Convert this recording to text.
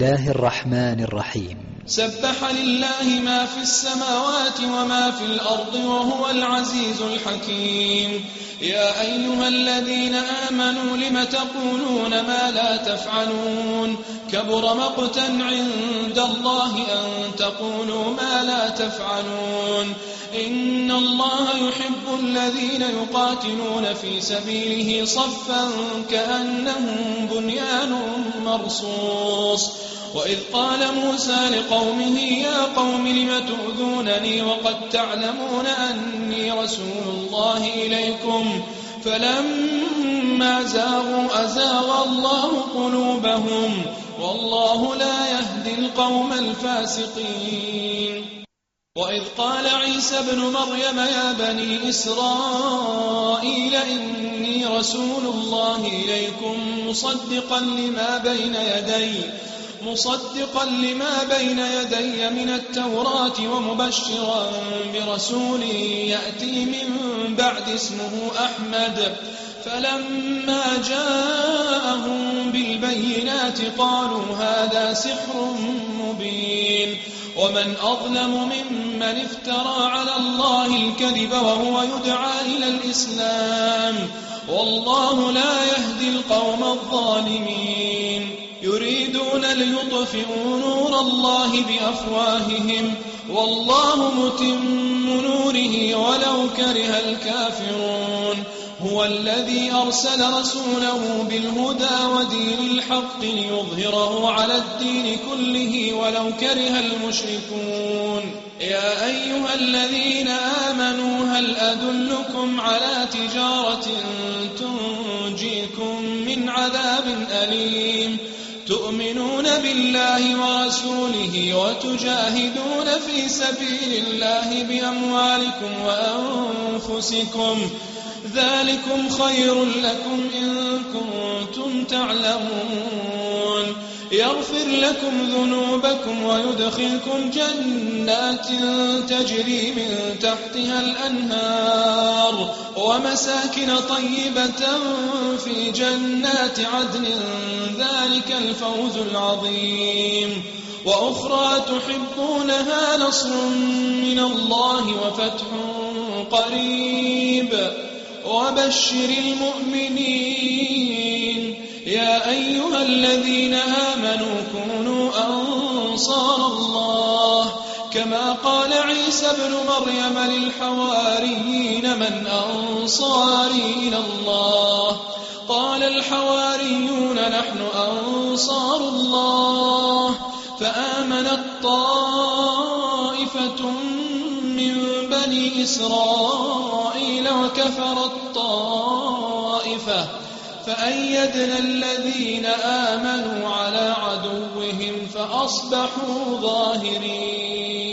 الله الرحمن الرحيم. سبح لله ما في السماوات وما في الأرض وهو العزيز الحكيم. يا أيها الذين آمنوا لم تقولون ما لا تفعلون كبر مقتا عند الله أن تقولوا ما لا تفعلون. إن الله يحب الذين يقاتلون في سبيله صفا كأنهم بنيان مرصوص. وإذ قال موسى لقومه يا قوم لم تؤذونني وقد تعلمون أني رسول الله إليكم فلما زاغوا أزاغ الله قلوبهم والله لا يهدي القوم الفاسقين. وإذ قال عيسى ابن مريم يا بني إسرائيل إني رسول الله إليكم مصدقا لما بين يدي من التوراة ومبشرا برسول يأتي من بعد اسمه أحمد. فلما جاءهم بالبينات قالوا هذا سحر مبين. ومن أظلم ممن افترى على الله الكذب وهو يدعى إلى الإسلام والله لا يهدي القوم الظالمين. يريدون ليطفئوا نور الله بأفواههم والله متم نوره ولو كره الكافرون. هو الذي أرسل رسوله بالهدى ودين الحق ليظهره على الدين كله ولو كره المشركون. يا أيها الذين آمنوا هل أدلكم على تجارة تنجيكم من عذاب أليم تؤمنون بالله ورسوله وتجاهدون في سبيل الله بأموالكم وأنفسكم ذلكم خير لكم إن كنتم تعلمون. يغفر لكم ذنوبكم ويدخلكم جنات تجري من تحتها الأنهار ومساكن طيبة في جنات عدن ذلك الفوز العظيم. وأخرى تحبونها نصر من الله وفتح قريب وبشر المؤمنين. يا أيها الذين آمنوا كونوا أنصار الله كما قال عيسى ابن مريم للحواريين من أنصاري إلى الله قال الحواريون نحن أنصار الله. فآمنت طائفة من بني إسرائيل وكفرت طائفة فأيدنا الذين آمنوا على عدوهم فأصبحوا ظاهرين.